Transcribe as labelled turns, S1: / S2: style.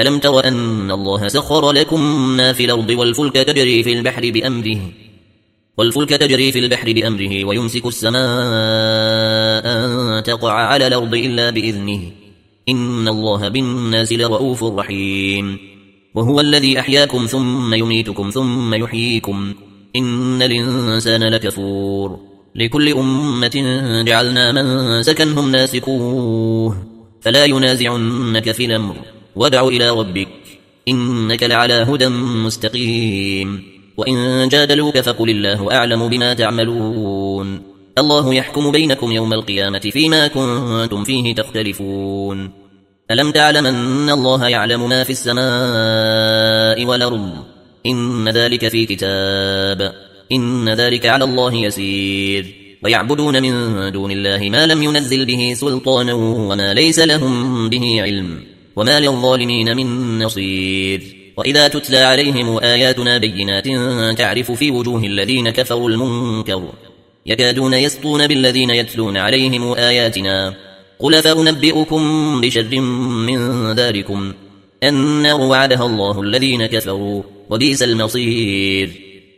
S1: ألم تر أن الله سخر لكم ما في الأرض والفلك تجري في البحر بأمره ويمسك السماء أن تقع على الأرض إلا بإذنه إن الله بالناس لرؤوف رحيم وهو الذي أحياكم ثم يميتكم ثم يحييكم إن الإنسان لكفور لكل أمة جعلنا من سكنهم ناسكوه فلا ينازعنك في الأمر وادع إلى ربك إنك لعلى هدى مستقيم وإن جادلوك فقل الله أعلم بما تعملون الله يحكم بينكم يوم القيامة فيما كنتم فيه تختلفون ألم تعلم أن الله يعلم ما في السماء والأرض إن ذلك في كتاب إن ذلك على الله يسير ويعبدون من دون الله ما لم ينزل به سلطانا وما ليس لهم به علم وما للظالمين من نصير وإذا تتلى عليهم آياتنا بينات تعرف في وجوه الذين كفروا المنكر يكادون يسطون بالذين يتلون عليهم آياتنا قل فأنبئكم بشر من ذلكم النار وعدها الله الذين كفروا وبئس المصير